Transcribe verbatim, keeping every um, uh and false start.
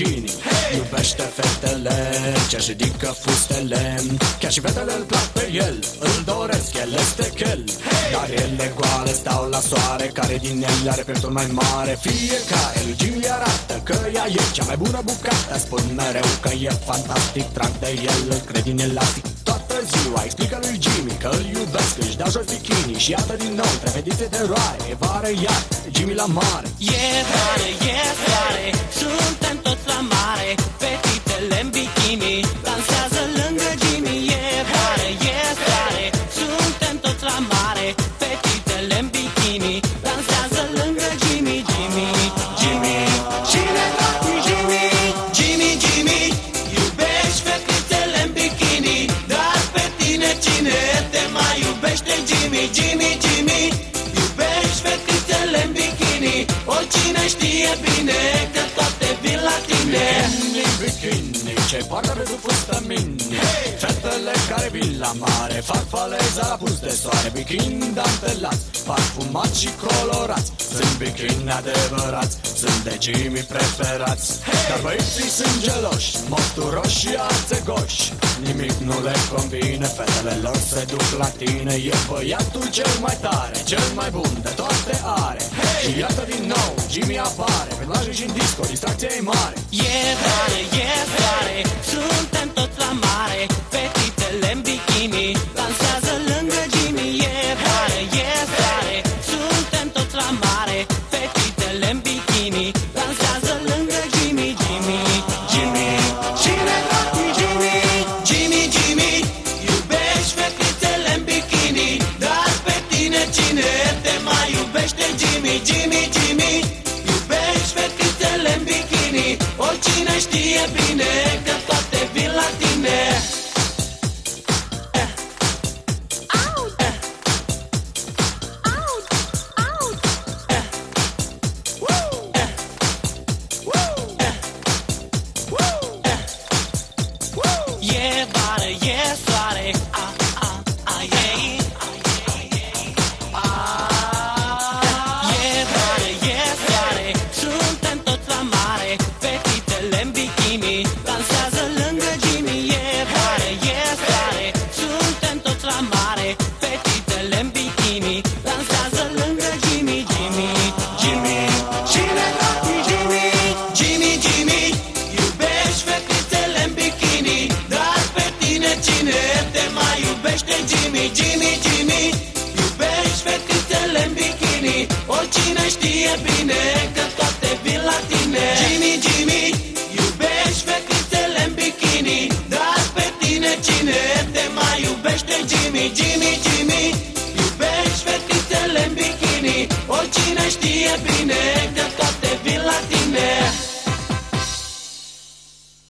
bikini. Iubește fetele ce-și ridică fustele, chiar și fetele îl plac pe el, îl doresc, el este chel. Dar ele goale stau la soare, care din ele are pieptul mai mare. Fiecare lui Jimmy arată că ea e cea mai bună bucată. Spun mereu că e fantastic, trag de el, îl cred din elastic. Toată ziua explică lui Jimmy că îl iubesc, își dau jos bikini și iată din nou trei fetițe de roare. E vară iar, Jimmy la mare. E vară, e soare, suntem toți la mare. Fetitele în bikini dansează lângă Jimmy. E vară, e soare, suntem toți la mare. Fetitele în bikini dansează lângă Jimmy. Jimmy, Jimmy, cine dracu Jimmy? Jimmy, Jimmy, iubești fetițele în bikini, dar pe tine cine te mai iubește? Jimmy, Jimmy, Jimmy, iubești fetițele în bikini, oricine știe bine că toate vin la tine. Bikini, ce poartă pe sub fustă mini. Fetele care vin la mare fac faleza la pus de soare. Bikini dantelați, parfumați și colorați, sunt bikini adevărați, sunt de Jimmy preferați. Dar băieții sunt geloși, mofturoși și arțegoși, nimic nu le convine, fetele lor se duc la tine. E băiatul cel mai tare, cel mai bun de toate are. Și iată din nou, Jimmy apare pe plajă și în disco, distracția e mare. E vară, e soare, suntem toți la mare. Fetitele în bikini dansează lângă Jimmy. E vară, e soare, suntem toți la mare. Fetitele în bikini dansează lângă Jimmy. Jimmy, Jimmy, cine dracu Jimmy? Jimmy, Jimmy, iubești fetitele în bikini, dar pe tine cine te mai iubește? Jimmy, Jimmy, Jimmy, iubești fetițele în bikini, oricine știe bine că toate vin la tine. E vară, e soare, a, a, a, ei. E vară, e soare, suntem toți la mare. Fetitele în bikini dansează lângă Jimmy. E vară, e soare, suntem toți la mare. Fetitele în bikini dansează lângă Jimmy. Jimmy, Jimmy, cine dracu Jimmy? Jimmy, Jimmy, iubești fetițele în bikini, dar pe tine cine te mai iubește? Jimmy, Jimmy, Jimmy, iubești fetițele în bikini, oricine știe bine că toate vin la tine.